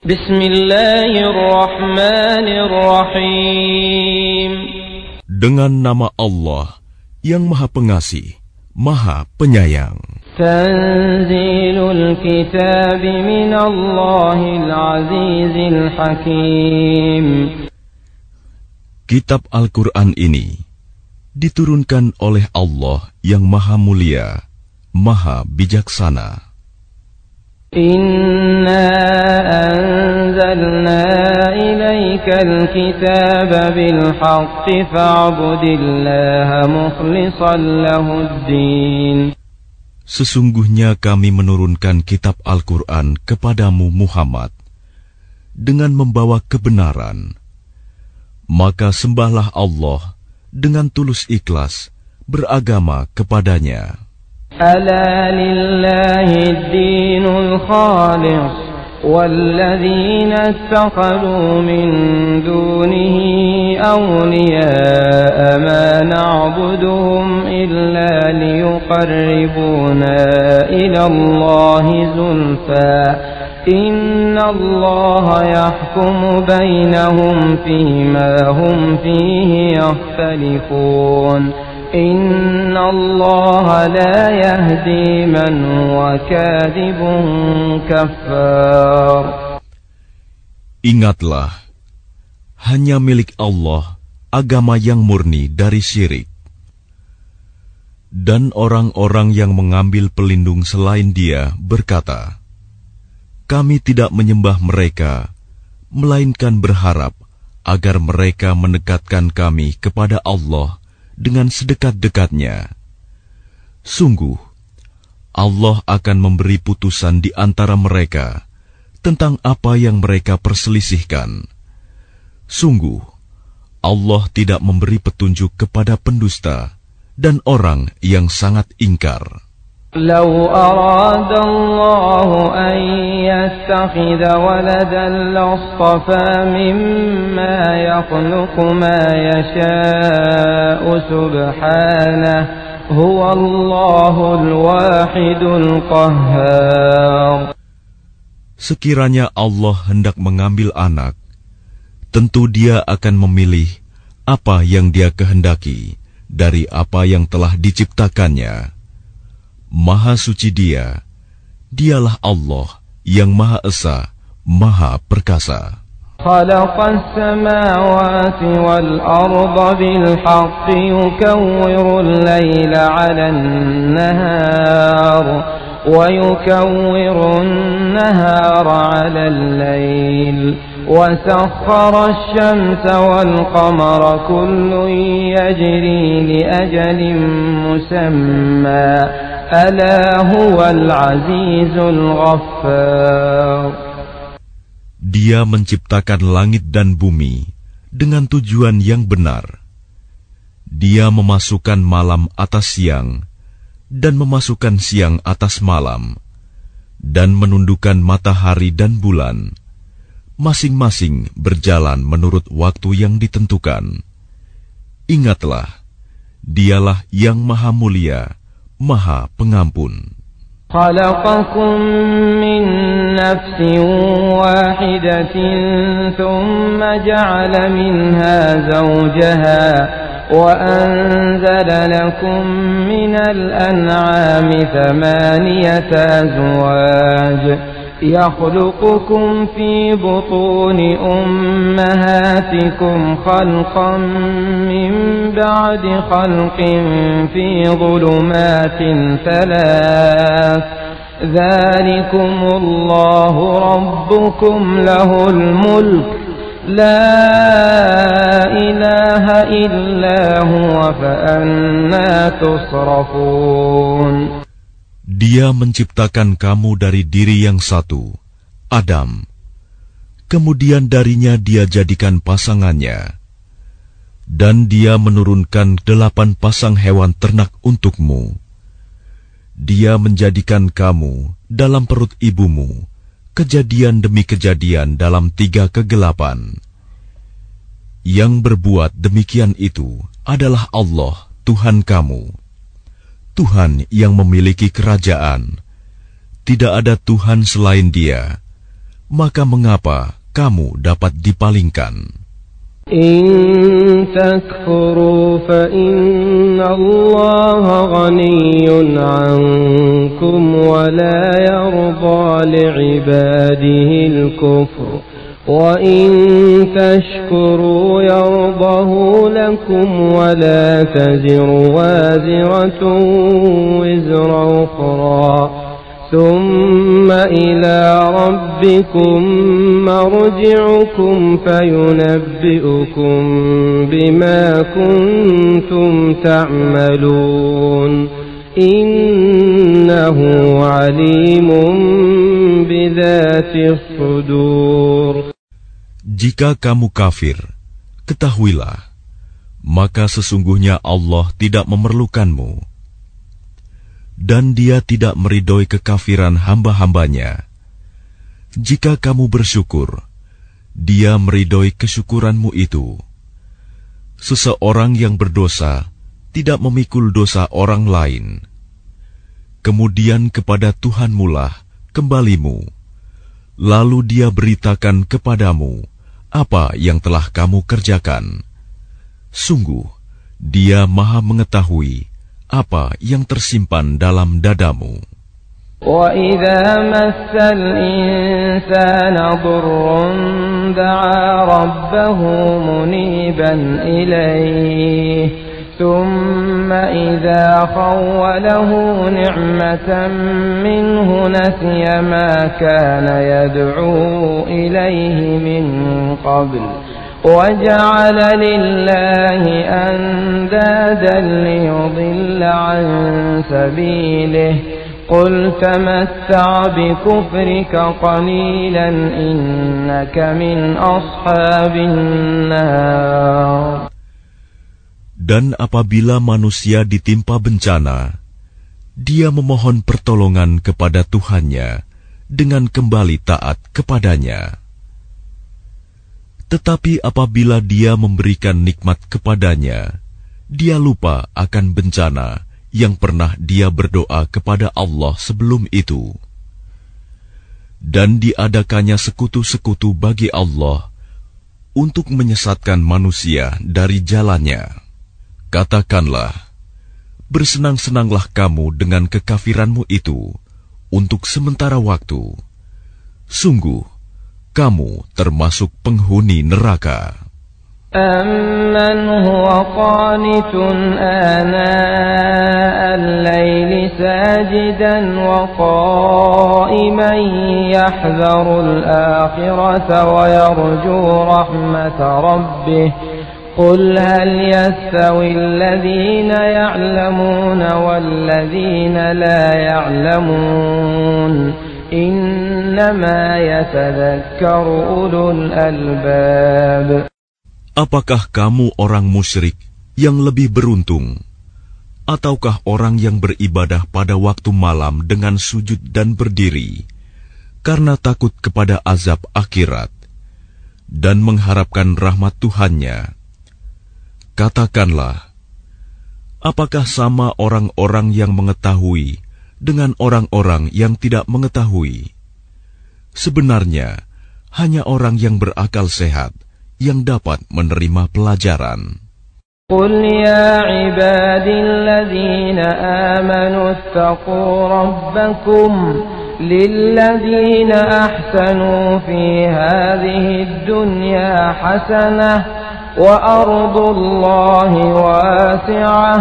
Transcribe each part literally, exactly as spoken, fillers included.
Bismillahirrahmanirrahim. Dengan nama Allah yang Maha Pengasih, Maha Penyayang. Tanzilul kitab minallahil azizil hakim. Kitab Al-Quran ini diturunkan oleh Allah yang Maha Mulia, Maha Bijaksana. Inna anzalna ilaikal kitaba bil haqqi fa'budillaha mukhlishan lahuddin. Sesungguhnya kami menurunkan kitab Al-Quran kepadamu Muhammad dengan membawa kebenaran. Maka sembahlah Allah dengan tulus ikhlas beragama kepadanya. Ala lillahi dinul khalis walladzina ittakhadhu min dunihi awliya'a ma na'buduhum illa liyuqarribuna ila Allahi zulfa inna Allaha yahkumu bainahum fima hum fihi yakhtalifun. Inna Allah la yahdi man huwa kadhibun kaffar. Ingatlah, hanya milik Allah agama yang murni dari syirik. Dan orang-orang yang mengambil pelindung selain Dia berkata, kami tidak menyembah mereka, melainkan berharap agar mereka mendekatkan kami kepada Allah dengan sedekat-dekatnya. Sungguh, Allah akan memberi putusan di antara mereka tentang apa yang mereka perselisihkan. Sungguh, Allah tidak memberi petunjuk kepada pendusta dan orang yang sangat ingkar. لو أراد الله أن يتخذ ولدا لاصطفى مما يخلق ما يشاء سبحانه هو الله الواحد القهار. Sekiranya Allah hendak mengambil anak, tentu Dia akan memilih apa yang Dia kehendaki dari apa yang telah diciptakannya. Maha suci Dia, Dialah Allah yang Maha Esa, Maha Perkasa. Khalaqas samawati wal arda bil haqqi yukawwirul layla 'alan nahar wa yukawwirun nahara 'alal layl wa sakhkhara asy-syamsa wal qamara kullun yajri li ajalin musamma. Ala huwal azizul ghaffar. Dia menciptakan langit dan bumi dengan tujuan yang benar. Dia memasukkan malam atas siang dan memasukkan siang atas malam dan menundukkan matahari dan bulan, masing-masing berjalan menurut waktu yang ditentukan. Ingatlah, Dialah yang Maha Mulia, Maha Pengampun. Khalaqakum min nafsin wahidatin thumma ja'ala minha zawjaha wa anzala lakum minal an'ami thamaniyata azwaj يخلقكم في بطون أمهاتكم خلقا من بعد خلق في ظلمات ثلاث ذلكم الله ربكم له الملك لا إله إلا هو فأنى تصرفون. Dia menciptakan kamu dari diri yang satu, Adam. Kemudian darinya Dia jadikan pasangannya. Dan Dia menurunkan delapan pasang hewan ternak untukmu. Dia menjadikan kamu dalam perut ibumu, kejadian demi kejadian dalam tiga kegelapan. Yang berbuat demikian itu adalah Allah, Tuhan kamu. Tuhan yang memiliki kerajaan, tidak ada Tuhan selain Dia, maka mengapa kamu dapat dipalingkan? In takfuru fa inna Allah ghaniyyun 'ankum wa la yarda li'ibadihi al-kufr wa in tashkuru yardahu lakum wa la taziru waziratun wizra ukhra ثم إلى ربكم مرجعكم فينبئكم بما كنتم تعملون إنه عليم بذات الصدور. Jika kamu kafir, ketahuilah, maka sesungguhnya Allah tidak memerlukanmu, dan Dia tidak meridhoi kekafiran hamba-hambanya. Jika kamu bersyukur, Dia meridhoi kesyukuranmu itu. Seseorang yang berdosa tidak memikul dosa orang lain. Kemudian kepada Tuhanmu lah kembalimu, lalu Dia beritakan kepadamu apa yang telah kamu kerjakan. Sungguh, Dia Maha mengetahui apa yang tersimpan dalam dadamu. وَإِذَا مَسَّ الْإِنسَانَ ضُرٌّ دَعَا رَبَّهُ مُنِيبًا إِلَيْهِ ثُمَّ إِذَا خَوَّلَهُ نِعْمَةً مِّنْهُ نَسِيَ مَا كَانَ يَدْعُو إِلَيْهِ مِنْ قَبْلُ وَجَعَلَ لِلَّهِ أَنْدَادًا لِيُضِلَّ عَنْ سَبِيلِهِ قُلْ تَمَتَّعْ بِكُفْرِكَ قَلِيلًا إِنَّكَ مِنْ أَصْحَابِ النَّارِ. Dan apabila manusia ditimpa bencana, dia memohon pertolongan kepada Tuhannya dengan kembali taat kepadanya. Tetapi apabila dia memberikan nikmat kepadanya, dia lupa akan bencana yang pernah dia berdoa kepada Allah sebelum itu. Dan diadakannya sekutu-sekutu bagi Allah untuk menyesatkan manusia dari jalannya. Katakanlah, bersenang-senanglah kamu dengan kekafiranmu itu untuk sementara waktu. Sungguh, kamu termasuk penghuni neraka. أَمَّنْ هُوَ قَانِتٌ آنَاءَ اللَّيْلِ سَاجِدًا وَقَائِمًا يَحْذَرُ الْآخِرَةَ وَيَرْجُو رَحْمَةَ رَبِّهِ قُلْ هَلْ يَسْتَوِي الَّذِينَ يَعْلَمُونَ وَالَّذِينَ لَا يَعْلَمُونَ إِنَّمَا يَتَذَكَّرُ أُولُو الْأَلْبَابِ. Apakah kamu orang musyrik yang lebih beruntung, ataukah orang yang beribadah pada waktu malam dengan sujud dan berdiri, karena takut kepada azab akhirat, dan mengharapkan rahmat Tuhannya? Katakanlah, apakah sama orang-orang yang mengetahui dengan orang-orang yang tidak mengetahui? Sebenarnya, hanya orang yang berakal sehat yang dapat menerima pelajaran. قُلْ يَا عِبَادِي الَّذِينَ آمَنُوا اتَّقُوا رَبَّكُمْ لِلَّذِينَ أَحْسَنُوا فِي هَذِهِ الدُّنْيَا حَسَنَةٌ وَأَرْضُ اللَّهِ وَاسِعَةٌ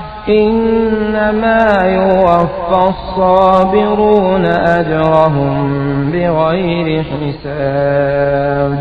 إِنَّمَا يُوَفَّى الصَّابِرُونَ أَجْرَهُمْ بِغَيْرِ حِسَابٍ.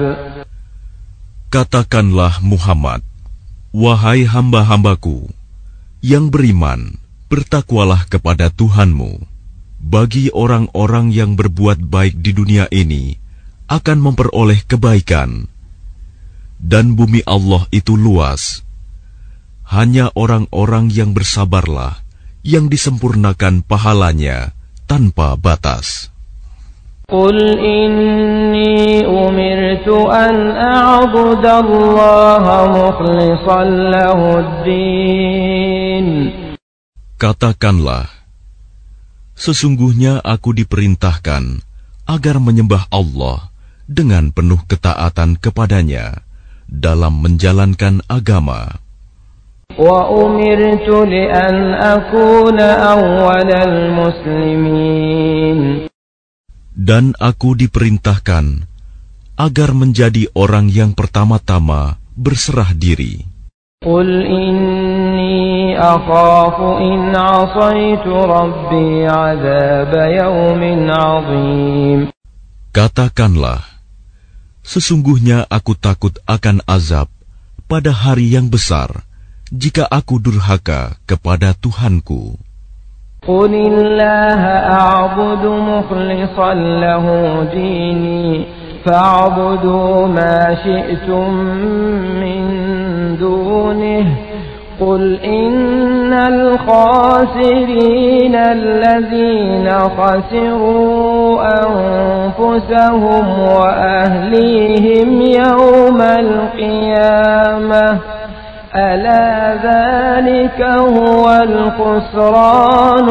Katakanlah Muhammad, wahai hamba-hambaku yang beriman, bertakwalah kepada Tuhanmu. Bagi orang-orang yang berbuat baik di dunia ini akan memperoleh kebaikan, dan bumi Allah itu luas. Hanya orang-orang yang bersabarlah yang disempurnakan pahalanya tanpa batas. قُلْ إِنِّي أُمِرْتُ أَنْ أَعْبُدَ اللَّهَ مُخْلِصًا لَهُ الدِّينَ. Katakanlah, sesungguhnya aku diperintahkan agar menyembah Allah dengan penuh ketaatan kepadanya dalam menjalankan agama. وَأُمِرْتُ لِأَنْ أَكُونَ أَوَّلَ الْمُسْلِمِينَ. Dan aku diperintahkan agar menjadi orang yang pertama-tama berserah diri. قُلْ إِنِّي أَخَافُ إِنْ عَصَيْتُ رَبِّي عَذَابَ يَوْمٍ عَظِيمٍ. Katakanlah, sesungguhnya aku takut akan azab pada hari yang besar jika aku durhaka kepada Tuhanku. قُلِ اللَّهَ أَعْبُدُ مُخْلِصًا لَهُ دِينِي فَاعْبُدُوا مَا شِئْتُم مِّن دُونِهِ قُلْ إِنَّ الْخَاسِرِينَ الَّذِينَ خَسِرُوا أَنفُسَهُمْ وَأَهْلِيهِمْ يَوْمَ الْقِيَامَةِ أَلَا ذَلِكَ هُوَ الْخُسْرَانُ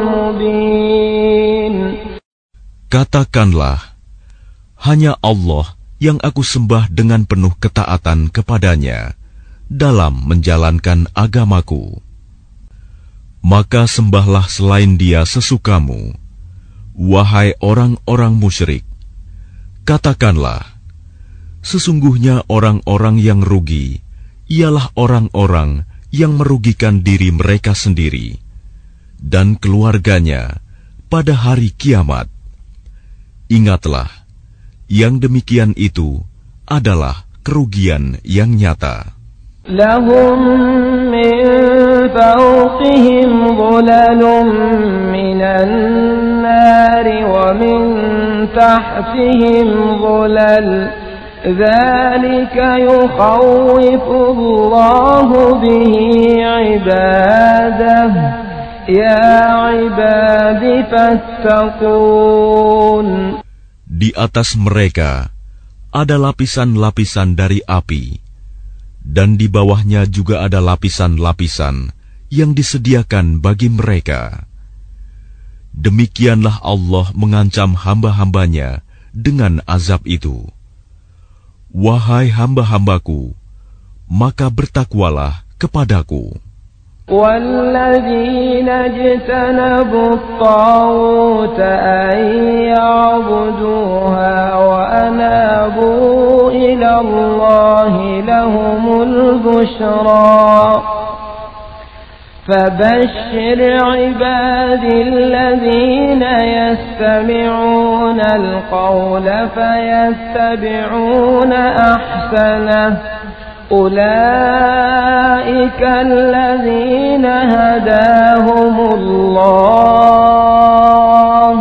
الْمُبِينُ. Katakanlah, hanya Allah yang aku sembah dengan penuh ketaatan kepadanya dalam menjalankan agamaku. Maka sembahlah selain Dia sesukamu, wahai orang-orang musyrik. Katakanlah, sesungguhnya orang-orang yang rugi ialah orang-orang yang merugikan diri mereka sendiri dan keluarganya pada hari kiamat. Ingatlah, yang demikian itu adalah kerugian yang nyata. Lahum min fawqihim dhulalun minan nari wa min tahtihim dhulal. ذلك يخوف الله به عباده يا عباد فاتقون. Di atas mereka ada lapisan-lapisan dari api, dan di bawahnya juga ada lapisan-lapisan yang disediakan bagi mereka. Demikianlah Allah mengancam hamba-hambanya dengan azab itu. Wahai hamba-hambaku, maka bertakwalah kepadaku. وَالَّذِينَ اجْتَنَبُوا الطَّاغُوتَ أَن يَعْبُدُوهَا وَأَنَابُوا إِلَى اللَّهِ لَهُمُ الْبُشْرَى فَبَشِّرْ عِبَادِي الَّذِينَ يَسْتَمِعُونَ الْقَوْلَ فَيَتَّبِعُونَ أَحْسَنَهُ أُولَئِكَ الَّذِينَ هَدَاهُمُ اللَّهُ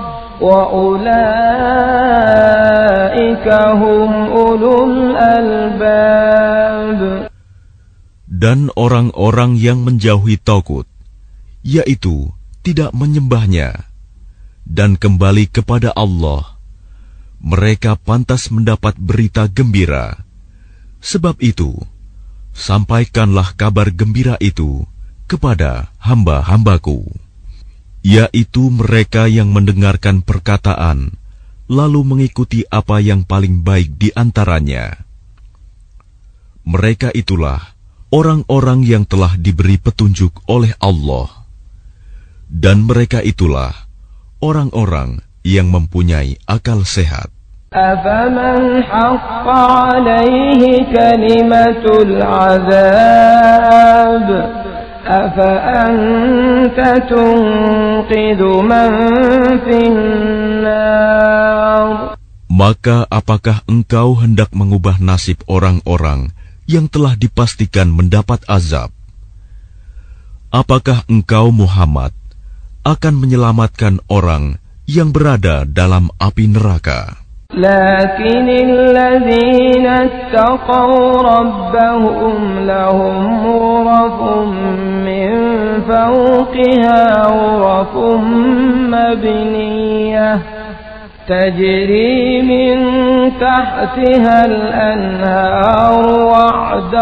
وَأُولَئِكَ هُمْ أُولُو الْأَلْبَابِ. Dan orang-orang yang menjauhi Tagut, yaitu tidak menyembahnya, dan kembali kepada Allah, mereka pantas mendapat berita gembira. Sebab itu, sampaikanlah kabar gembira itu kepada hamba-hambaku, yaitu mereka yang mendengarkan perkataan, lalu mengikuti apa yang paling baik di antaranya. Mereka itulah orang-orang yang telah diberi petunjuk oleh Allah, dan mereka itulah orang-orang yang mempunyai akal sehat. أَفَمَنْ حَقَّ عَلَيْهِ كَلِمَةُ الْعَذَابِ أَفَأَنْتَ تُنْقِذُ مَنْ فِي النَّارِ. Maka apakah engkau hendak mengubah nasib orang-orang yang telah dipastikan mendapat azab? Apakah engkau, Muhammad, akan menyelamatkan orang yang berada dalam api neraka? لكن الذين اتقوا ربهم لهم غرف من فوقها غرف مبنية تجري من تحتها الأنهار وعد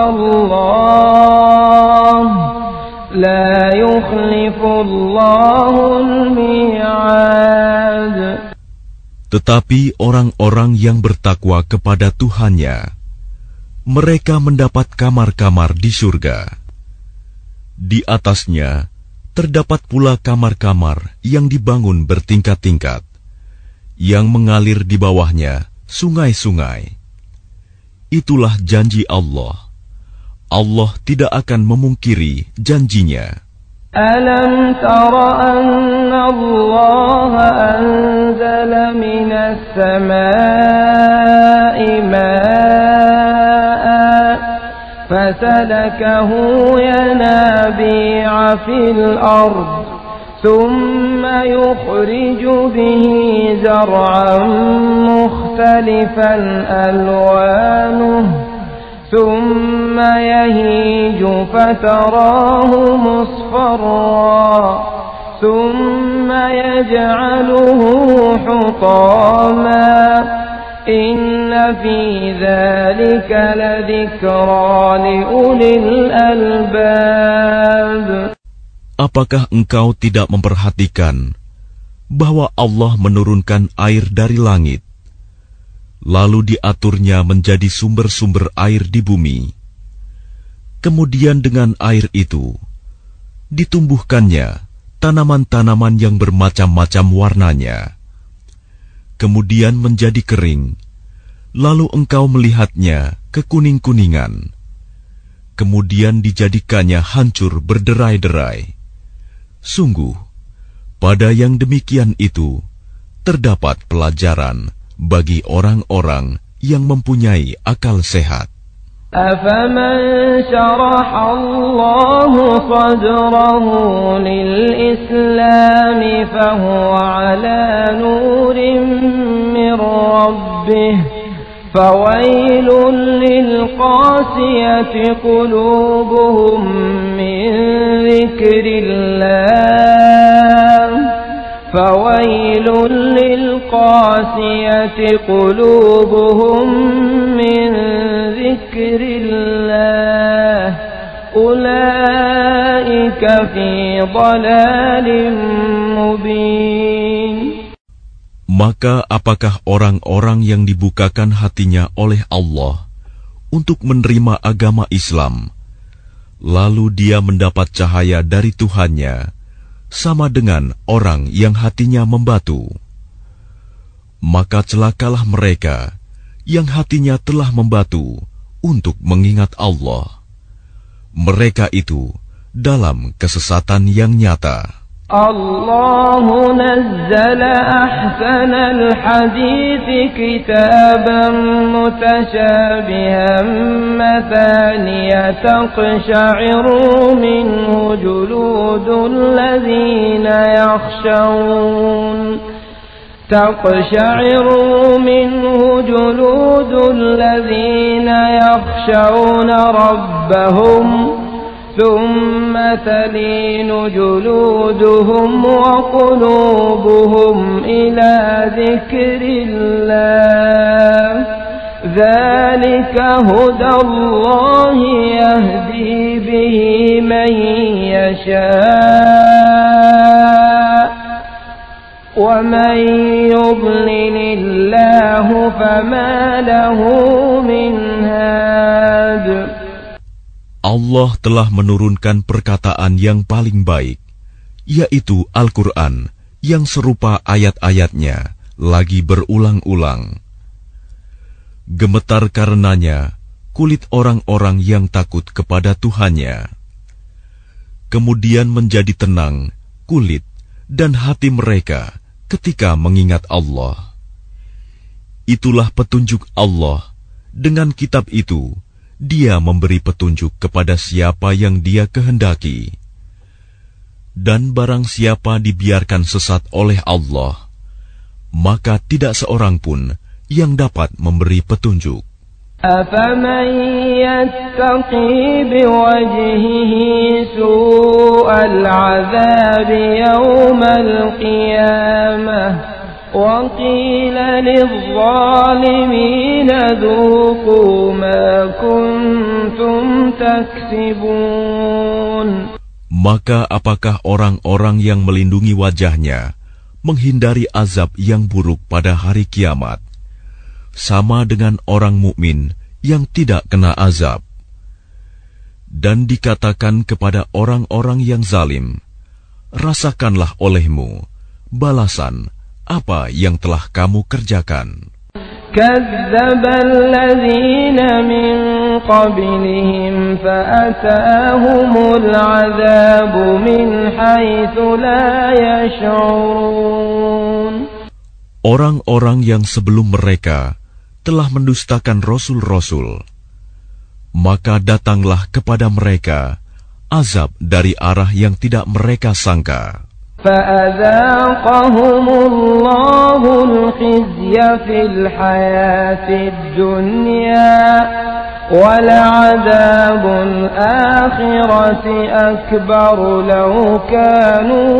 الله لا يخلف الله الميعاد. Tetapi orang-orang yang bertakwa kepada Tuhannya, mereka mendapat kamar-kamar di surga. Di atasnya terdapat pula kamar-kamar yang dibangun bertingkat-tingkat, yang mengalir di bawahnya sungai-sungai. Itulah janji Allah. Allah tidak akan memungkiri janjinya. Alam tara anna Allah anzala minas samaa'i maa'an fasalakahu yanabi'a fil ard thumma yukhriju bihi zar'an mukhtalifan alwanuhu ثم يهيج فتراه مصفرا ثم يجعله حطاما إن في ذلك لذكرى لأولي الألباب. Apakah engkau tidak memperhatikan bahwa Allah menurunkan air dari langit, lalu diaturnya menjadi sumber-sumber air di bumi. Kemudian dengan air itu ditumbuhkannya tanaman-tanaman yang bermacam-macam warnanya. Kemudian menjadi kering, lalu engkau melihatnya kekuning-kuningan. Kemudian dijadikannya hancur berderai-derai. Sungguh, pada yang demikian itu terdapat pelajaran bagi orang-orang yang mempunyai akal sehat. أَفَمَنْ شَرَحَ اللَّهُ صَدْرَهُ لِلْإِسْلَامِ فَهُوَ عَلَى نُورٍ مِّنْ رَبِّهِ فَوَيْلٌ لِلْقَاسِيَةِ قُلُوبُهُمْ مِنْ ذِكْرِ اللَّهِ فَوَيْلٌ لِلْقَاسِيَةِ قُلُوبُهُمْ مِنْ ذِكْرِ اللَّهِ أُولَئِكَ فِي ضَلَالٍ مُبِينٍ. Maka apakah orang-orang yang dibukakan hatinya oleh Allah untuk menerima agama Islam, lalu dia mendapat cahaya dari Tuhannya, sama dengan orang yang hatinya membatu? Maka celakalah mereka yang hatinya telah membatu untuk mengingat Allah. Mereka itu dalam kesesatan yang nyata. Allahu nazzala ahsanal hadithi kitaban mutashabihan mathaniya taqsha'iru minhu juludul ladhina yakhshawun تقشعر منه جلود الذين يخشون ربهم ثم تلين جلودهم وقلوبهم إلى ذكر الله ذلك هدى الله يهدي به من يشاء وَمَنْ يُضْلِلِ اللَّهُ فَمَا لَهُ مِنْ هَادٍ. Allah telah menurunkan perkataan yang paling baik, yaitu Al-Quran, yang serupa ayat-ayatnya lagi berulang-ulang. Gemetar karenanya kulit orang-orang yang takut kepada Tuhannya. Kemudian menjadi tenang kulit dan hati mereka ketika mengingat Allah. Itulah petunjuk Allah. Dengan kitab itu, Dia memberi petunjuk kepada siapa yang Dia kehendaki. Dan barang siapa dibiarkan sesat oleh Allah, maka tidak seorang pun yang dapat memberi petunjuk. أَفَمَنْ يَتَّقِي بِوَجْهِهِ سُوءَ الْعَذَابِ يَوْمَ الْقِيَامَةِ وَقِيلَ لِلظَّالِمِينَ ذُوقُوا مَا كُنْتُمْ تَكْسِبُونَ. Maka apakah orang-orang yang melindungi wajahnya menghindari azab yang buruk pada hari kiamat, sama dengan orang mukmin yang tidak kena azab. Dan dikatakan kepada orang-orang yang zalim, rasakanlah olehmu balasan apa yang telah kamu kerjakan. Kadzdzabal ladzina min qablihim fa'atahumul 'adzabu min haitsu la yash'urun. Orang-orang yang sebelum mereka telah mendustakan rasul-rasul, maka datanglah kepada mereka azab dari arah yang tidak mereka sangka. فَأَذَاقَهُمُ اللَّهُ الْخِزْيَ فِي الْحَيَاةِ الدُّنْيَا وَلَعَذَابُ الْآخِرَةِ أَكْبَرُ لَوْ كَانُوا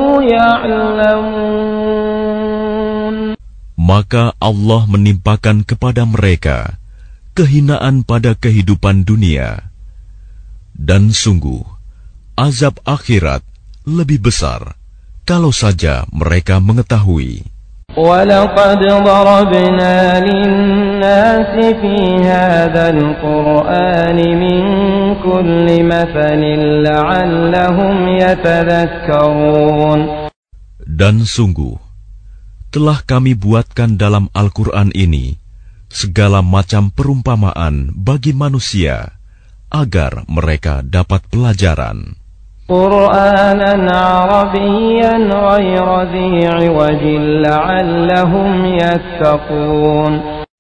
يَعْلَمُونَ. Maka Allah menimpakan kepada mereka kehinaan pada kehidupan dunia, dan sungguh azab akhirat lebih besar kalau saja mereka mengetahui. وَلَقَدْ ضَرَبْنَا لِلنَّاسِ فِي هَذَا الْقُرْآنِ مِنْ كُلِّ مَثَلٍ لَعَلَّهُمْ يَتَذَكَّرُونَ. Dan sungguh telah kami buatkan dalam Al-Quran ini segala macam perumpamaan bagi manusia agar mereka dapat pelajaran. قُرْآنًا عَرَبِيًّا غَيْرَ ذِي عِوَجٍ لَعَلَّهُمْ يَتَّقُونَ.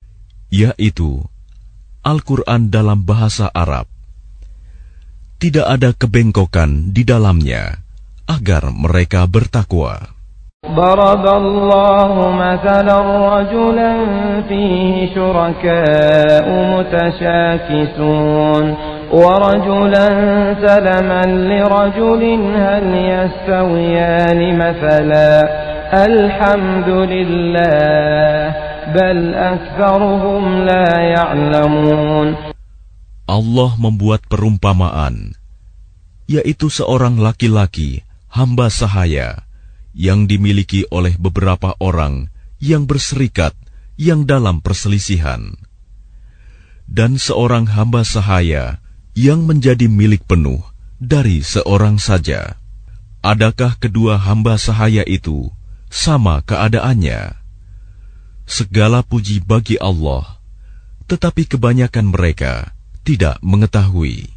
Yaitu Al-Quran dalam bahasa Arab, tidak ada kebengkokan di dalamnya agar mereka bertakwa. ضرب الله مثلا رجلا فيه شركاء متشاكسون ورجلا سلما لرجل هل يستويان مثلا الحمد لله بل أكثرهم لا يعلمون. Allah membuat perumpamaan, yaitu seorang laki-laki hamba sahaya yang dimiliki oleh beberapa orang yang berserikat yang dalam perselisihan, dan seorang hamba sahaya yang menjadi milik penuh dari seorang saja. Adakah kedua hamba sahaya itu sama keadaannya? Segala puji bagi Allah, tetapi kebanyakan mereka tidak mengetahui.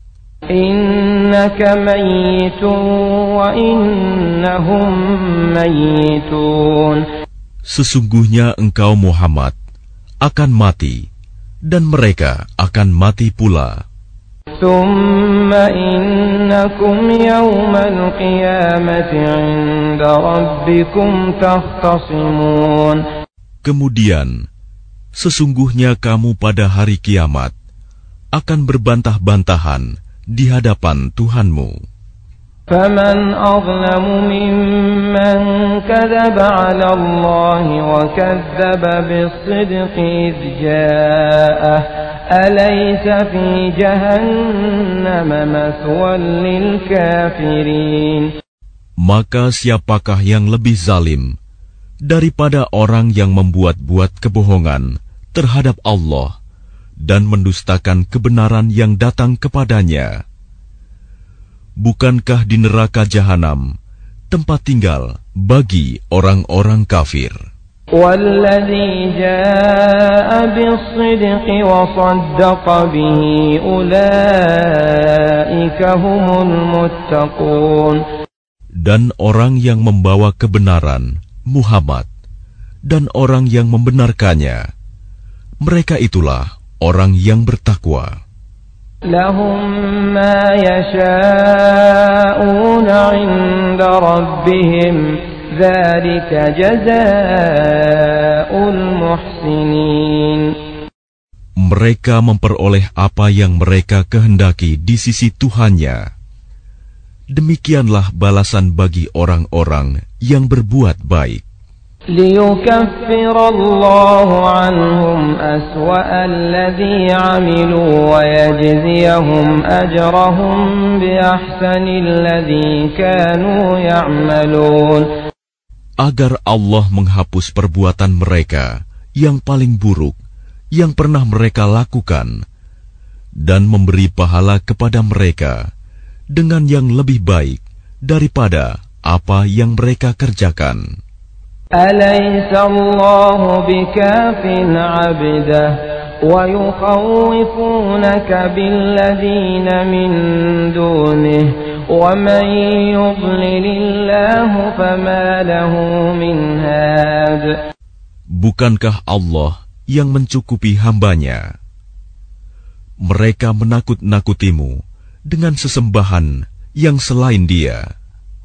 Innaka mayyitun wa innahum mayyitun. Sesungguhnya engkau Muhammad akan mati dan mereka akan mati pula. Tsumma innakum yawmal qiyamati 'inda rabbikum takhtasimun. Kemudian sesungguhnya kamu pada hari kiamat akan berbantah-bantahan di hadapan Tuhanmu. فَمَنْ أَظْلَمُ مِمَّنْ كَذَبَ عَلَى اللَّهِ وَكَذَّبَ بِالصِّدْقِ إِذْ جَاءَهُ أَلَيْسَ فِي جَهَنَّمَ مَثْوًى لِلْكَافِرِينَ. Maka siapakah yang lebih zalim daripada orang yang membuat-buat kebohongan terhadap Allah dan mendustakan kebenaran yang datang kepadanya? Bukankah di neraka jahanam tempat tinggal bagi orang-orang kafir? وَالَّذِي جَاءَ بِالصِّدْقِ وَصَدَّقَ بِهِ أُولَئِكَ هُمُ الْمُتَّقُونَ. Dan orang yang membawa kebenaran, Muhammad, dan orang yang membenarkannya, mereka itulah orang yang bertakwa. لهم ما يشاءون عند ربهم ذلك جزاء المحسنين. Mereka memperoleh apa yang mereka kehendaki di sisi Tuhannya. Demikianlah balasan bagi orang-orang yang berbuat baik. ليكفر الله عنهم أسوأ الذي عملوا ويجزيهم أجرهم بأحسن الذي كانوا يعملون. agar Allah menghapus perbuatan mereka yang paling buruk yang pernah mereka lakukan dan memberi pahala kepada mereka dengan yang lebih baik daripada apa yang mereka kerjakan. Alaysa Allahu bikafin 'abdah wa yukhawifunaka billadzina min dunihi wa man yudlilillahu fama lahu min had. Bukankah Allah yang mencukupi hambanya? Mereka menakut-nakutimu dengan sesembahan yang selain Dia.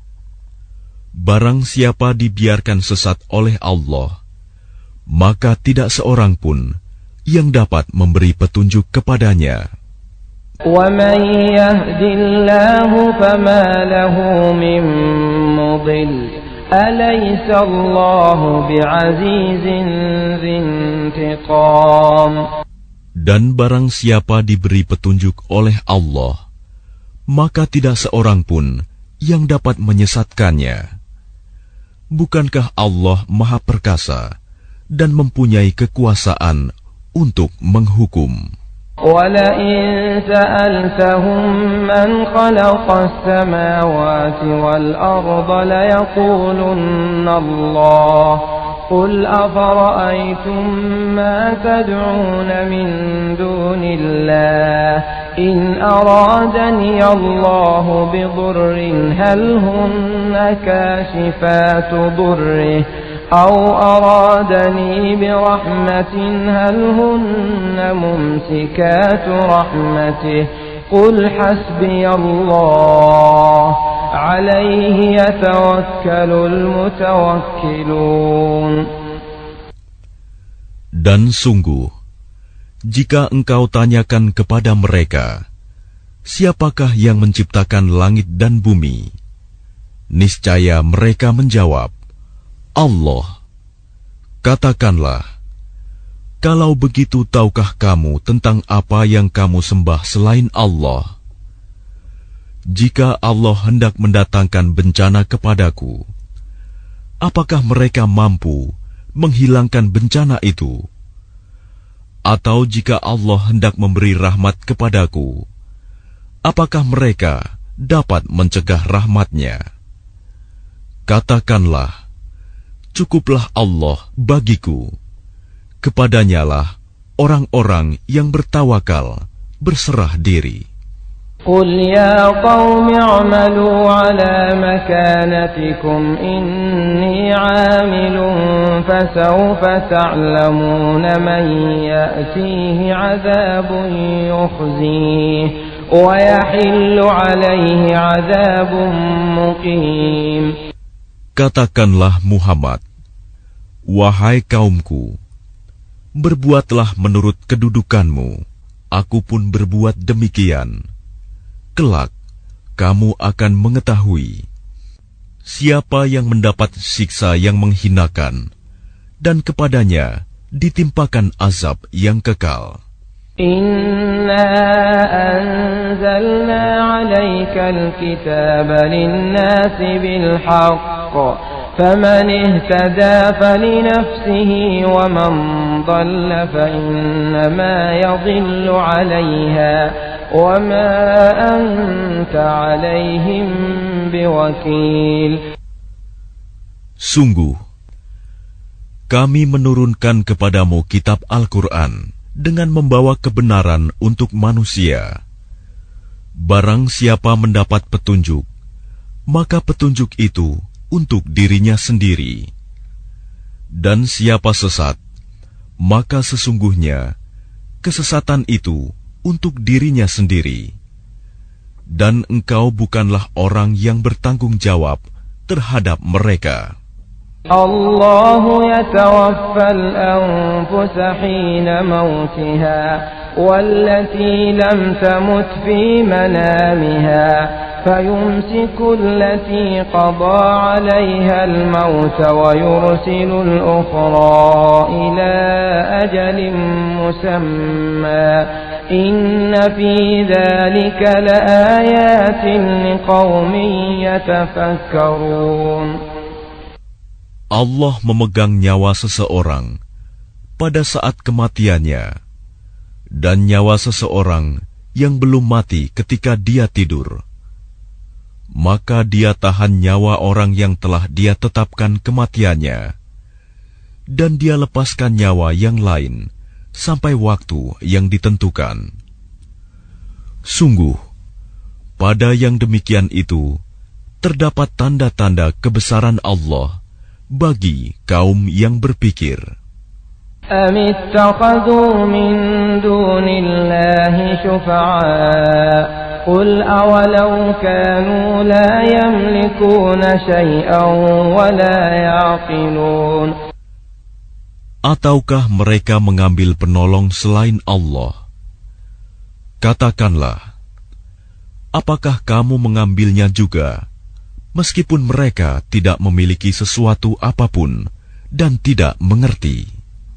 Barang siapa dibiarkan sesat oleh Allah, maka tidak seorang pun yang dapat memberi petunjuk kepadanya. وَمَن يَهْدِ اللَّهُ فَمَا لَهُ مِن مُّضِلٍّ أَلَيْسَ اللَّهُ بِعَزِيزٍ ذِي انتِقَامٍ. Dan barang siapa diberi petunjuk oleh Allah, maka tidak seorang pun yang dapat menyesatkannya. Bukankah Allah Maha Perkasa dan mempunyai kekuasaan untuk menghukum? وَلَئِن سَأَلْتَهُم مَّنْ خَلَقَ السَّمَاوَاتِ وَالْأَرْضَ لَيَقُولُنَّ اللَّهُ قُلْ أَفَرَأَيْتُم مَّا تَدْعُونَ مِن دُونِ اللَّهِ إِنْ أَرَادَنِيَ اللَّهُ بِضُرٍّ هَلْ هُنَّ كَاشِفَاتُ ضُرِّهِ أَوْ أَرَادَنِي بِرَحْمَةٍ هَلْ هُنَّ مُمْسِكَاتُ رَحْمَتِهِ قُلْ حَسْبِيَ اللَّهُ عَلَيْهِ يَتَوَكَّلُ الْمُتَوَكِّلُونَ. Dan sungguh, jika engkau tanyakan kepada mereka, siapakah yang menciptakan langit dan bumi? Niscaya mereka menjawab, Allah. Katakanlah, kalau begitu tahukah kamu tentang apa yang kamu sembah selain Allah? Jika Allah hendak mendatangkan bencana kepadaku, apakah mereka mampu menghilangkan bencana itu? Atau jika Allah hendak memberi rahmat kepadaku, apakah mereka dapat mencegah rahmatnya? Katakanlah, cukuplah Allah bagiku. Kepadanyalah orang-orang yang bertawakal berserah diri. قُلْ يَا قَوْمِ اعْمَلُوا عَلَى مَكَانَتِكُمْ إِنِّي عَامِلٌ فَسَوْفَ تَعْلَمُونَ مَن يَأْتِيهِ عَذَابٌ يُخْزِيهِ وَيَحِلُّ عَلَيْهِ عَذَابٌ مُّقِيمٌ. Katakanlah Muhammad, wahai kaumku, berbuatlah menurut kedudukanmu, aku pun berbuat demikian. Kelak, kamu akan mengetahui siapa yang mendapat siksa yang menghinakan, dan kepadanya ditimpakan azab yang kekal. Inna anzalna 'alaikal kitaba lin-nasi bil haqq faman ihtada falinafsihi wa man dhalla fa innama yadhillu 'alayha wa ma anta 'alaihim biwakil. Sungguh, kami menurunkan kepadamu kitab Al-Quran dengan membawa kebenaran untuk manusia. Barang siapa mendapat petunjuk, maka petunjuk itu untuk dirinya sendiri. Dan siapa sesat, maka sesungguhnya kesesatan itu untuk dirinya sendiri. Dan engkau bukanlah orang yang bertanggung jawab terhadap mereka. Allahu yatawaffal anfusa hina mautiha wallati lam tamut fi manamiha fayumsiku allati qada 'alayha al-maut wa yursilu al-ukhra ila ajalin musamma inna fi dhalika laayatin liqaumin yatafakkarun. Allah memegang nyawa seseorang pada saat kematiannya, dan nyawa seseorang yang belum mati ketika dia tidur, maka dia tahan nyawa orang yang telah dia tetapkan kematiannya, dan dia lepaskan nyawa yang lain sampai waktu yang ditentukan. Sungguh, pada yang demikian itu terdapat tanda-tanda kebesaran Allah bagi kaum yang berpikir. أم اتخذوا من دون الله شفعاء قل أولو كانوا لا يملكون شيئا ولا يعقلون. Ataukah mereka mengambil penolong selain Allah? Katakanlah, apakah kamu mengambilnya juga, meskipun mereka tidak memiliki sesuatu apapun dan tidak mengerti?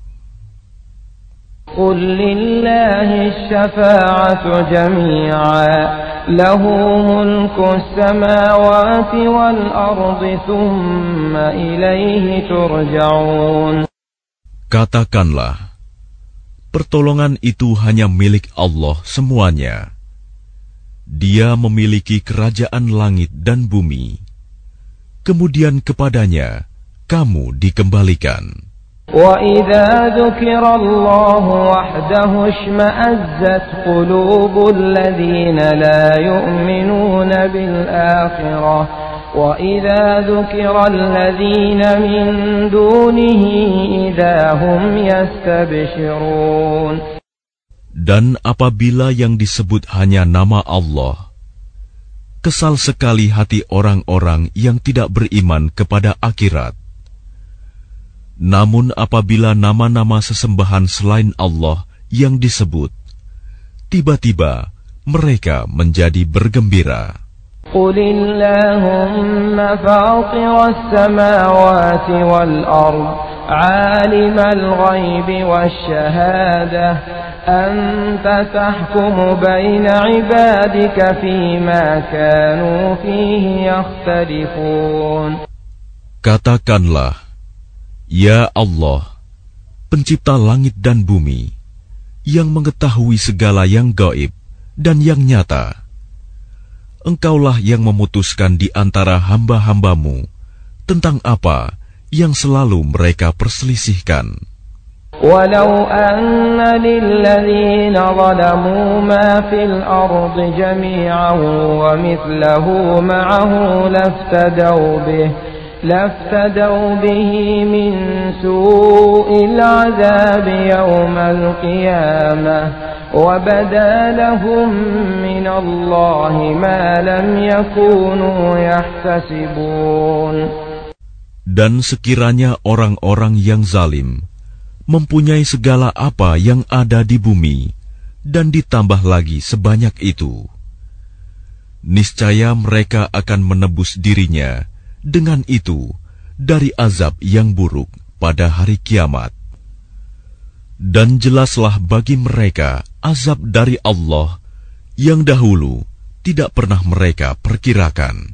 قل لله الشفاعة جميعا له ملك السماوات والأرض ثم إليه ترجعون. Katakanlah, pertolongan itu hanya milik Allah semuanya. Dia memiliki kerajaan langit dan bumi. Kemudian kepadanya kamu dikembalikan. وَإِذَا ذُكِرَ اللَّهُ وَحْدَهُ اشْمَأَزَّتْ قُلُوبُ الَّذِينَ لَا يُؤْمِنُونَ بِالْآخِرَةِ وَإِذَا ذُكِرَ الَّذِينَ مِن دُونِهِ إِذَا هُمْ يَسْتَبْشِرُونَ. Dan apabila yang disebut hanya nama Allah, kesal sekali hati orang-orang yang tidak beriman kepada akhirat. Namun apabila nama-nama sesembahan selain Allah yang disebut, tiba-tiba mereka menjadi bergembira. قُلِ اللَّهُمَّ فَاطِرَ السَّمَاوَاتِ وَالْأَرْضِ عَالِمَ الْغَيْبِ وَالشَّهَادَةِ أَنْتَ تَحْكُمُ بَيْنَ عِبَادِكَ فِيمَا كَانُوا فِيهِ يَخْتَلِفُونَ. Katakanlah, Ya Allah, pencipta langit dan bumi, yang mengetahui segala yang gaib dan yang nyata, Engkaulah yang memutuskan di antara hamba-hambamu tentang apa yang selalu mereka perselisihkan. Walau anna lilladhina zalamu ma fil ardi jami'an wa mithlahu ma'ahu laftadaw bih لافتدوا به من سوء العذاب يوم القيامة وبدا لهم من الله ما لم يكونوا يحتسبون. Dan sekiranya orang-orang yang zalim mempunyai segala apa yang ada di bumi dan ditambah lagi sebanyak itu, niscaya mereka akan menebus dirinya dengan itu dari azab yang buruk pada hari kiamat. Dan jelaslah bagi mereka azab dari Allah yang dahulu tidak pernah mereka perkirakan.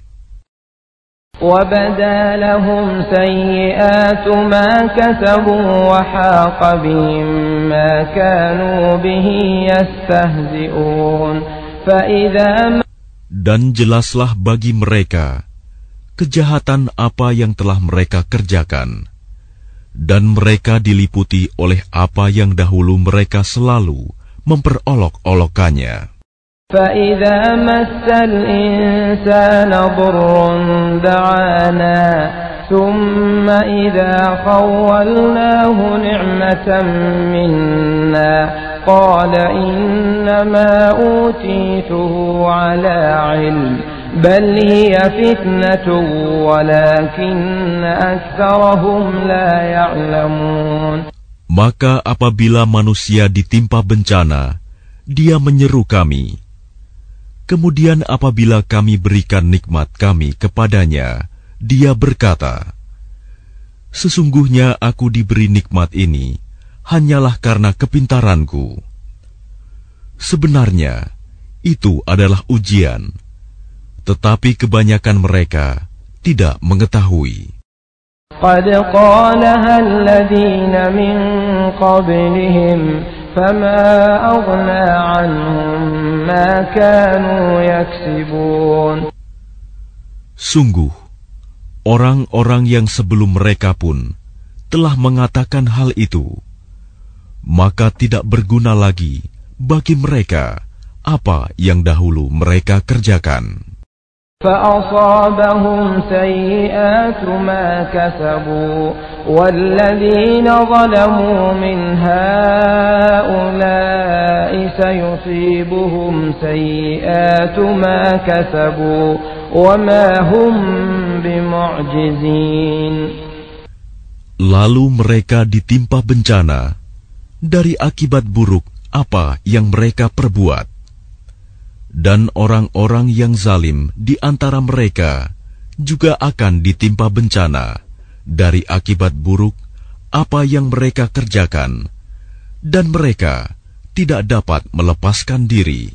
وَبَدَا لَهُمْ سَيِّئَاتُ مَا كَسَبُوا وَحَاقَ بِهِم مَّا كَانُوا بِهِ يَسْتَهْزِئُونَ. فَإِذَا Dan jelaslah bagi mereka kejahatan apa yang telah mereka kerjakan, dan mereka diliputi oleh apa yang dahulu mereka selalu memperolok-olokannya. فَإِذَا مَسَّ الْإِنسَانَ ضُرٌّ دَعَانَا ثُمَّ إِذَا خَوَّلْنَاهُ نِعْمَةً مِنَّا قَالَ إِنَّمَا أُوتِيتُهُ عَلَى عِلْمٍ بل هي فتنة ولكن أكثرهم لا يعلمون. Maka apabila manusia ditimpa bencana, dia menyeru kami. Kemudian apabila kami berikan nikmat kami kepadanya, dia berkata, Sesungguhnya aku diberi nikmat ini hanyalah karena kepintaranku. Sebenarnya itu adalah ujian, tetapi kebanyakan mereka tidak mengetahui. قد قالها الذين من قبلهم فما أغنى عنهم ما كانوا يكسبون. Sungguh, orang-orang yang sebelum mereka pun telah mengatakan hal itu, maka tidak berguna lagi bagi mereka apa yang dahulu mereka kerjakan. فأصابهم سيئات ما كسبوا والذين ظلموا من هؤلاء سيصيبهم سيئات ما كسبوا وما هم بمعجزين. Lalu mereka ditimpa bencana dari akibat buruk apa yang mereka perbuat. Dan orang-orang yang zalim di antara mereka juga akan ditimpa bencana dari akibat buruk apa yang mereka kerjakan, dan mereka tidak dapat melepaskan diri.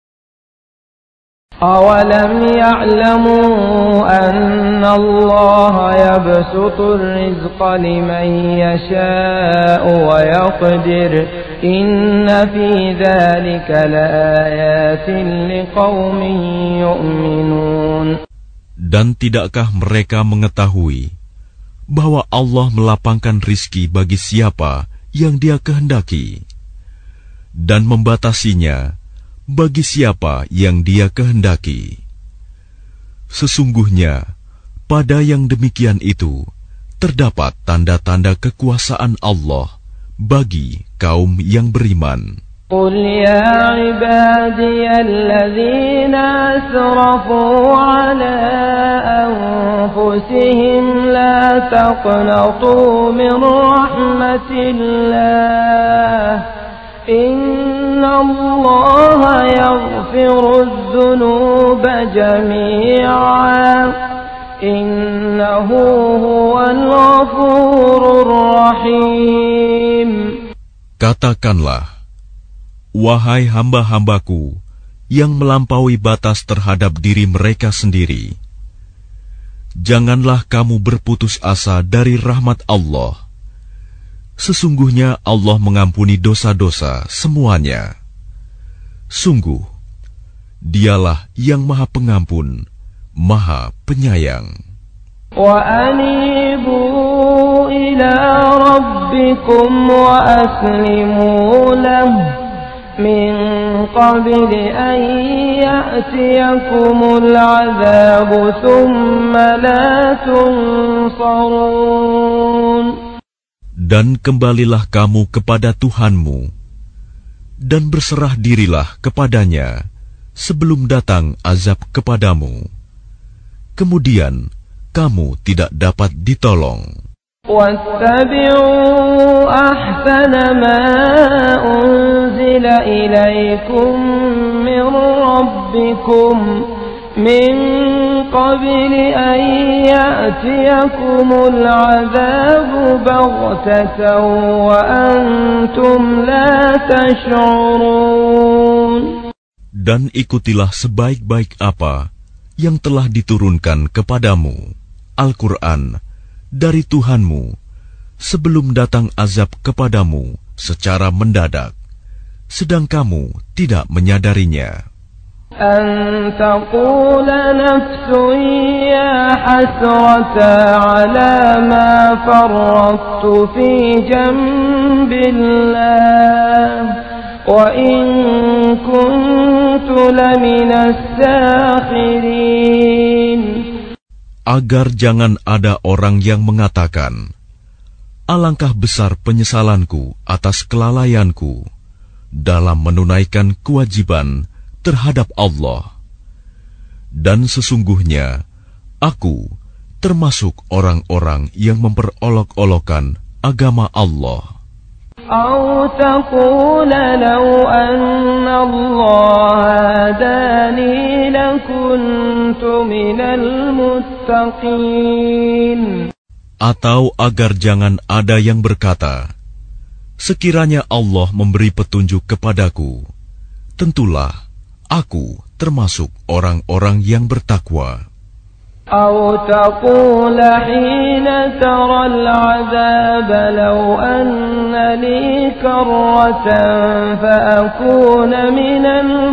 أَوَلَمْ يَعْلَمُوا أَنَّ اللَّهَ يَبْسُطُ الرِّزْقَ لِمَن يَشَاءُ وَيَقْدِرُ إِنَّ فِي ذَلِكَ لَآيَاتٍ لِقَوْمٍ يُؤْمِنُونَ. Dan tidakkah mereka mengetahui bahwa Allah melapangkan rizki bagi siapa yang Dia kehendaki dan membatasinya bagi siapa yang Dia kehendaki? Sesungguhnya pada yang demikian itu terdapat tanda-tanda kekuasaan Allah bagi kaum yang beriman. قل يا عبادي الذين أسرفوا على أنفسهم لا تقنطوا من رحمة الله إن الله يغفر الذنوب جميعا إنه هو الغفور الرحيم. Katakanlah, wahai hamba-hambaku yang melampaui batas terhadap diri mereka sendiri, janganlah kamu berputus asa dari rahmat Allah. Sesungguhnya Allah mengampuni dosa-dosa semuanya. Sungguh, Dialah yang Maha Pengampun, Maha Penyayang. وَأَنِيبُوا إِلَى رَبِّكُمْ وَأَسْلِمُوا لَهُ مِنْ قَبْلِ أَنْ يَأْتِيَكُمُ الْعَذَابُ ثُمَّ لَا تُنْصَرُونَ. Dan kembalilah kamu kepada Tuhanmu, dan berserah dirilah kepadanya sebelum datang azab kepadamu. Kemudian kamu tidak dapat ditolong. وَاتَّبِعُوا أَحْسَنَ مَا أُنْزِلَ إِلَيْكُمْ مِنْ رَبِّكُمْ مِنْ قَبْلِ أَنْ يَأْتِيَكُمُ الْعَذَابُ بَغْتَةً وَأَنْتُمْ لَا تَشْعُرُونَ. Dan ikutilah sebaik-baik apa yang telah diturunkan kepadamu, Al-Quran, dari Tuhanmu, sebelum datang azab kepadamu secara mendadak, sedang kamu tidak menyadarinya. أن تقول نفس يا حسرة على ما فرطت في جنب الله وإن كنت لمن الساخرين. Agar jangan ada orang yang mengatakan, alangkah besar penyesalanku atas kelalaianku dalam menunaikan kewajiban terhadap Allah, dan sesungguhnya aku termasuk orang-orang yang memperolok-olokkan agama Allah. أو تقول لو أن الله هداني لكنت من المتقين. Atau agar jangan ada yang berkata, sekiranya Allah memberi petunjuk kepadaku, tentulah aku termasuk orang-orang yang bertakwa. أو تقول حين ترى العذاب لو أن لي كرة فأكون من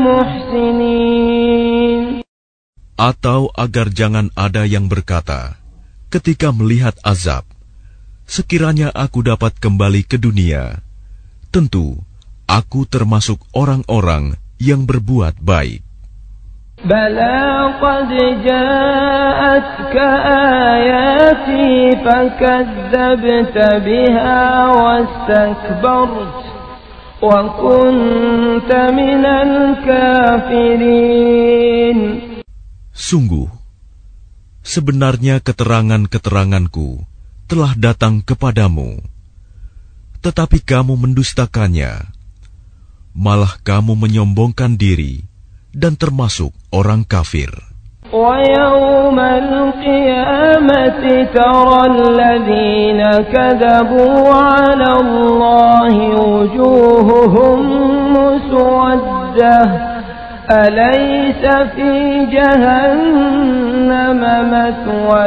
المحسنين. Atau agar jangan ada yang berkata, ketika melihat azab, sekiranya aku dapat kembali ke dunia, tentu aku termasuk orang-orang yang berbuat baik. Bala qad ja'atka ayati fakadzabta biha wastakbart wa kunta minal kafirin. Sungguh, sebenarnya keterangan-keteranganku telah datang kepadamu, tetapi kamu mendustakannya, malah kamu menyombongkan diri dan termasuk orang kafir. وَيَوْمَ الْقِيَامَةِ تَرَى الَّذِينَ كَذَبُوا عَلَى اللَّهِ وُجُوهُهُمْ مُسْوَدَّةٌ أَلَيْسَ فِي جَهَنَّمَ مَثْوًى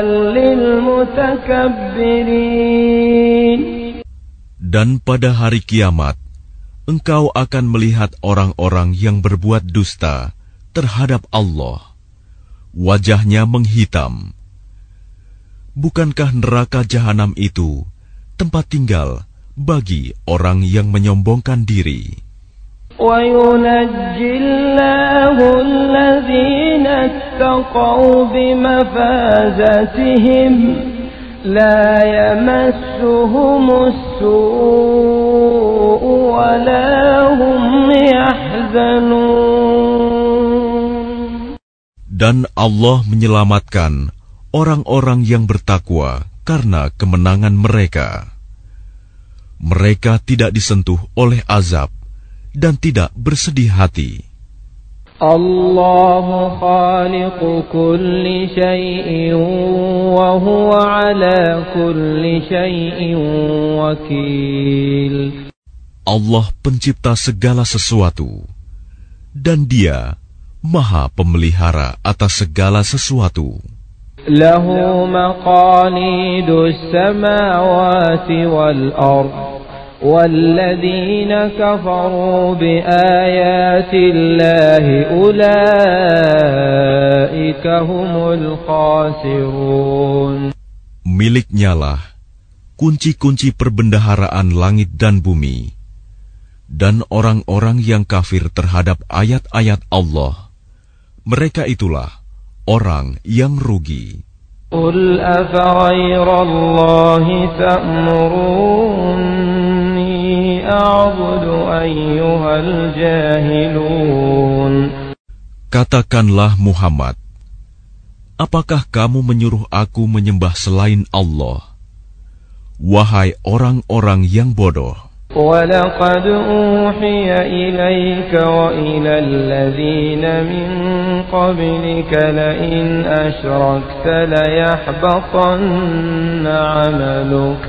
لِلْمُتَكَبِّرِينَ. Dan pada hari kiamat, engkau akan melihat orang-orang yang berbuat dusta terhadap Allah. Wajahnya menghitam. Bukankah neraka jahanam itu tempat tinggal bagi orang yang menyombongkan diri? وَيُنَجِّي اللَّهُ الَّذِينَ اتَّقَوْا بِمَفَازَتِهِمْ لَا يَمَسُّهُمُ السُّوءُ وَلَا هُمْ يَحْزَنُونَ. Dan Allah menyelamatkan orang-orang yang bertakwa karena kemenangan mereka. Mereka tidak disentuh oleh azab dan tidak bersedih hati. Allahu khaliqu kulli syai'in wa huwa ala kulli syai'in wakil. Allah pencipta segala sesuatu, dan Dia Maha Pemelihara atas segala sesuatu. Lahu maqalidus samawati wal ardh وَالَّذِينَ كَفَرُوا بِآيَاتِ اللَّهِ أُولَئِكَ هُمُ الْخَاسِرُونَ. Miliknyalah kunci-kunci perbendaharaan langit dan bumi, dan orang-orang yang kafir terhadap ayat-ayat Allah, mereka itulah orang yang rugi. قُلْ أَفَغَيْرَ اللَّهِ تَأْمُرُونِّي أَعْبُدُ أَيُّهَا الْجَاهِلُونَ. Katakanlah Muhammad, apakah kamu menyuruh aku menyembah selain Allah? Wahai orang-orang yang bodoh. وَلَقَدْ أُوحِيَ إِلَيْكَ وَإِلَى الَّذِينَ مِنْ قَبْلِكَ لَئِنْ أَشْرَكْتَ لَيَحْبَطَنَّ عَمَلُكَ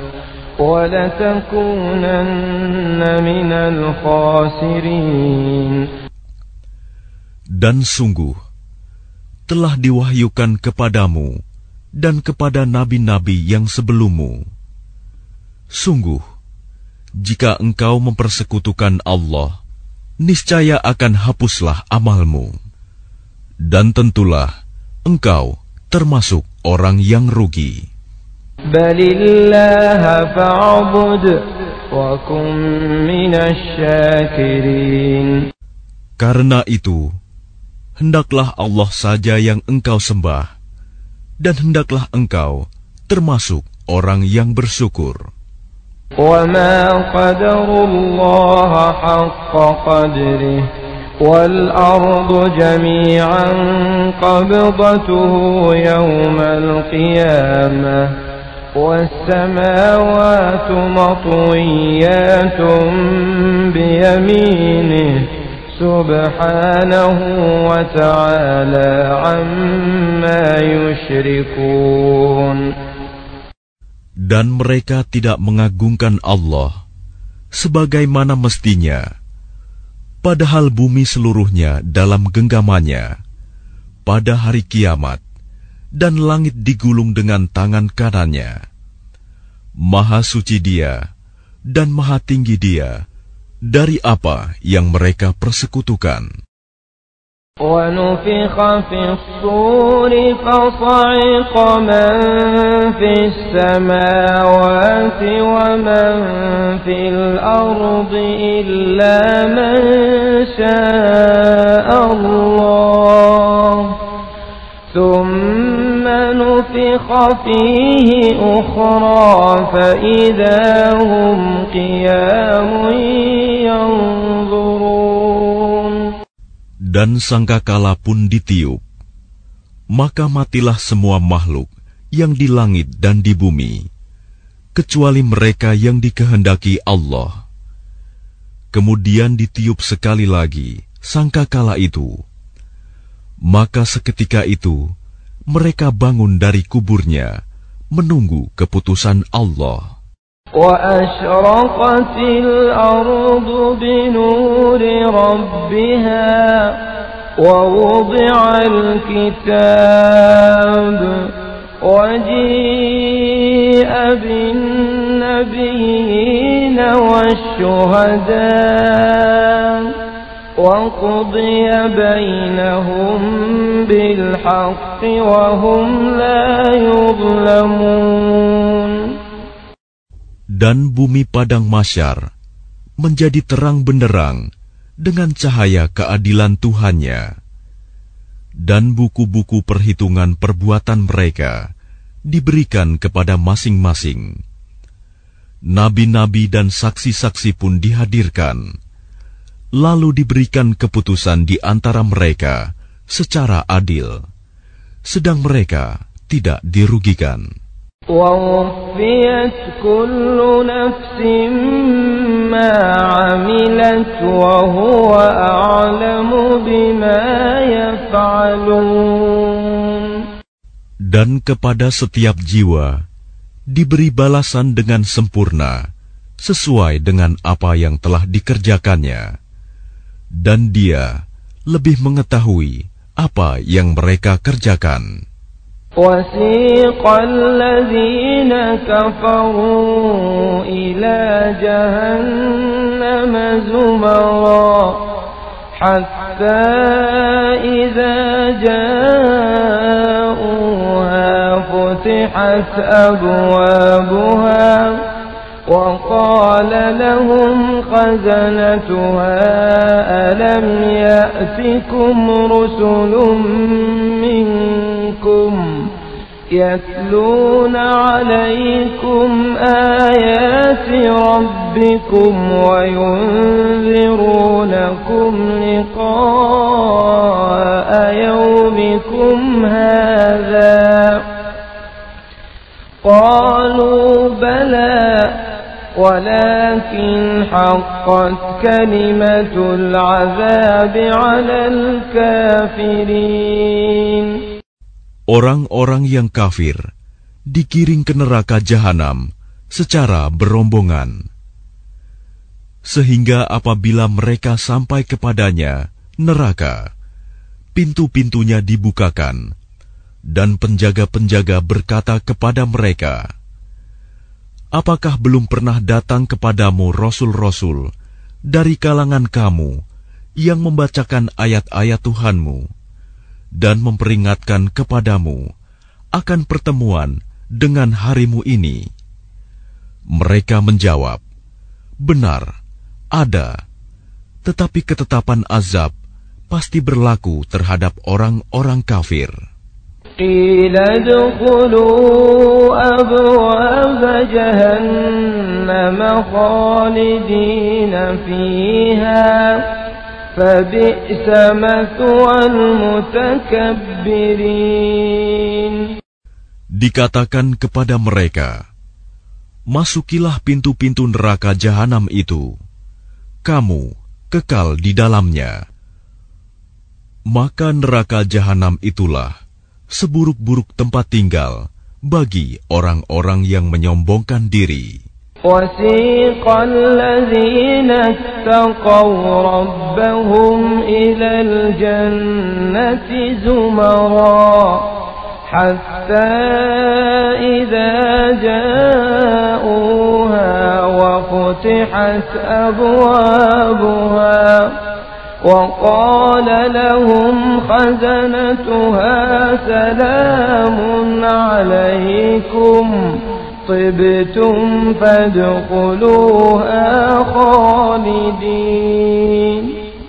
وَلَتَكُونَنَّ مِنَ الْخَاسِرِينَ. Dan sungguh, telah diwahyukan kepadamu dan kepada nabi-nabi yang sebelummu. Sungguh, jika engkau mempersekutukan Allah, niscaya akan hapuslah amalmu. Dan tentulah engkau termasuk orang yang rugi. Balillaha fa'bud wa kum minasyakirin. Karena itu, hendaklah Allah saja yang engkau sembah, dan hendaklah engkau termasuk orang yang bersyukur. وَمَا قَدَرُ اللَّهَ حَقَّ قَدْرِهِ وَالْأَرْضُ جَمِيعًا قَبْضَتُهُ يَوْمَ الْقِيَامَةِ وَالسَّمَاوَاتُ مَطْوِيَّاتٌ بِيَمِينِهِ سُبْحَانَهُ وَتَعَالَى عَمَّا يُشْرِكُونَ. Dan mereka tidak mengagungkan Allah sebagaimana mestinya, padahal bumi seluruhnya dalam genggamannya pada hari kiamat, dan langit digulung dengan tangan kanannya. Maha suci Dia dan maha tinggi Dia dari apa yang mereka persekutukan. وَنُفِخَ فِي الصُّورِ فَصَعِقَ مَن فِي السَّمَاوَاتِ وَمَن فِي الْأَرْضِ إِلَّا مَن شَاءَ اللَّهُ ثُمَّ نُفِخَ فِيهِ أُخْرَى فَإِذَا هُمْ قِيَامٌ يَنظُرُونَ. Dan sangkakala pun ditiup, maka matilah semua makhluk yang di langit dan di bumi, kecuali mereka yang dikehendaki Allah. Kemudian ditiup sekali lagi sangkakala itu, maka seketika itu mereka bangun dari kuburnya, menunggu keputusan Allah. وَأَشْرَقَتِ الْأَرْضُ بِنُورِ رَبِّهَا وَوُضِعَ الْكِتَابُ وَجِيءَ بِالنَّبِيِّينَ وَالشُّهَدَاءِ وَقُضِيَ بَيْنَهُم بِالْحَقِّ وَهُمْ لَا يُظْلَمُونَ. Dan bumi padang mahsyar menjadi terang benderang dengan cahaya keadilan Tuhannya, dan buku-buku perhitungan perbuatan mereka diberikan kepada masing-masing. Nabi-nabi dan saksi-saksi pun dihadirkan, lalu diberikan keputusan di antara mereka secara adil, sedang mereka tidak dirugikan. وَوُفِّيَتْ كُلُّ نَفْسٍ مَّا عَمِلَتْ وَهُوَ أَعْلَمُ بِمَا يَفْعَلُونَ. Dan kepada setiap jiwa diberi balasan dengan sempurna sesuai dengan apa yang telah dikerjakannya, dan Dia lebih mengetahui apa yang mereka kerjakan. وَسِيقَ الَّذِينَ كَفَرُوا إِلَى جَهَنَّمَ زُمَرًا حَتَّى إِذَا جَاءُوهَا فُتِحَتْ أَبْوَابُهَا وَقَالَ لَهُمْ خَزَنَتُهَا أَلَمْ يَأْتِكُمْ رُسُلٌ مِّنكُمْ يَتْلُونَ عَلَيْكُمْ آيَاتِ رَبِّكُمْ وَيُنذِرُونَكُمْ لِقَاءَ يَوْمِكُمْ هَٰذَا قَالُوا بَلَىٰ وَلَٰكِنْ حَقَّتْ كَلِمَةُ الْعَذَابِ عَلَى الْكَافِرِينَ. Orang-orang yang kafir digiring ke neraka jahanam secara berombongan, sehingga apabila mereka sampai kepadanya, neraka, pintu-pintunya dibukakan, dan penjaga-penjaga berkata kepada mereka, "Apakah belum pernah datang kepadamu rasul-rasul dari kalangan kamu yang membacakan ayat-ayat Tuhanmu dan memperingatkan kepadamu akan pertemuan dengan harimu ini?" Mereka menjawab, "Benar, ada, tetapi ketetapan azab pasti berlaku terhadap orang-orang kafir." قِيلَ ادْخُلُوا أَبْوَابَ جَهَنَّمَ خَالِدِينَ فِيهَا فَبِئْسَ مَثْوَى الْمُتَكَبِّرِينَ. Dikatakan kepada mereka, "Masukilah pintu-pintu neraka jahanam itu, kamu kekal di dalamnya." Maka neraka jahanam itulah seburuk-buruk tempat tinggal bagi orang-orang yang menyombongkan diri. وَسِيقَ الَّذِينَ اتَّقَوْا رَبَّهُمْ إِلَى الْجَنَّةِ زُمَرًا حتى إذا جاءوها وفتحت أبوابها وقال لهم خزنتها سلام عليكم طبتم فادخلوها خالدين.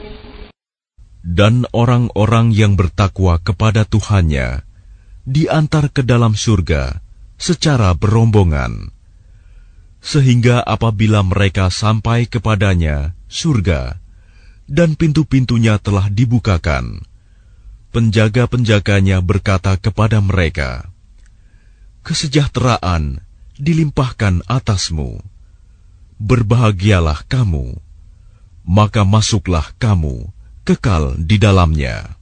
Dan orang-orang yang bertakwa kepada Tuhannya diantar ke dalam surga secara berombongan, sehingga apabila mereka sampai kepadanya surga dan pintu-pintunya telah dibukakan, penjaga-penjaganya berkata kepada mereka, "Kesejahteraan dilimpahkan atasmu, berbahagialah kamu, maka masuklah kamu kekal di dalamnya."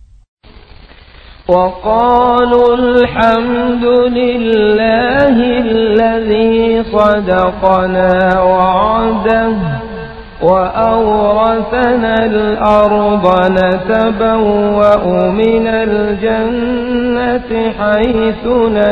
وَقَالُوا الْحَمْدُ لِلَّهِ الَّذِي صَدَقَنَا وَعْدَهُ وَأَوْرَثَنَا الْأَرْضَ نَتَبَوَّأُ مِنَ الْجَنَّةِ حَيْثُ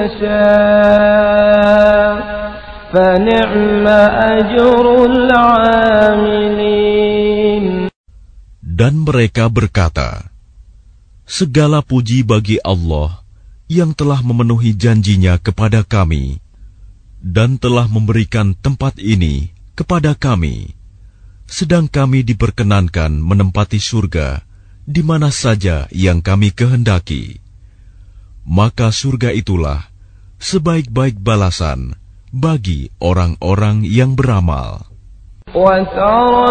نَشَاءُ فَنِعْمَ أَجْرُ الْعَامِلِينَ. Dan mereka berkata, "Segala puji bagi Allah yang telah memenuhi janjinya kepada kami dan telah memberikan tempat ini kepada kami, sedang kami diperkenankan menempati surga di mana saja yang kami kehendaki. Maka surga itulah sebaik-baik balasan bagi orang-orang yang beramal." وَتَرَى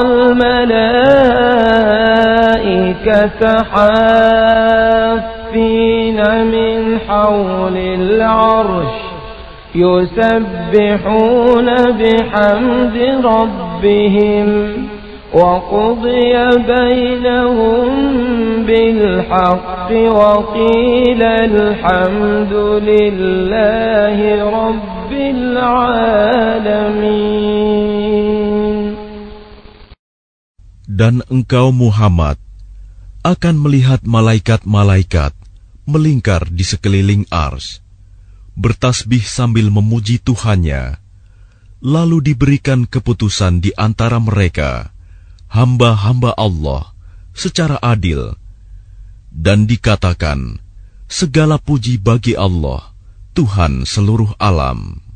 الْمَلَائِكَةَ حَافِّينَ مِنْ حَوْلِ الْعَرْشِ يُسَبِّحُونَ بِحَمْدِ رَبِّهِمْ وَقُضِيَ بَيْنَهُمْ بِالْحَقِّ وَقِيلَ الْحَمْدُ لِلَّهِ رَبِّ الْعَالَمِينَ. Dan engkau Muhammad akan melihat malaikat-malaikat melingkar di sekeliling ars, bertasbih sambil memuji Tuhannya, lalu diberikan keputusan di antara mereka, hamba-hamba Allah, secara adil, dan dikatakan, segala puji bagi Allah, Tuhan seluruh alam.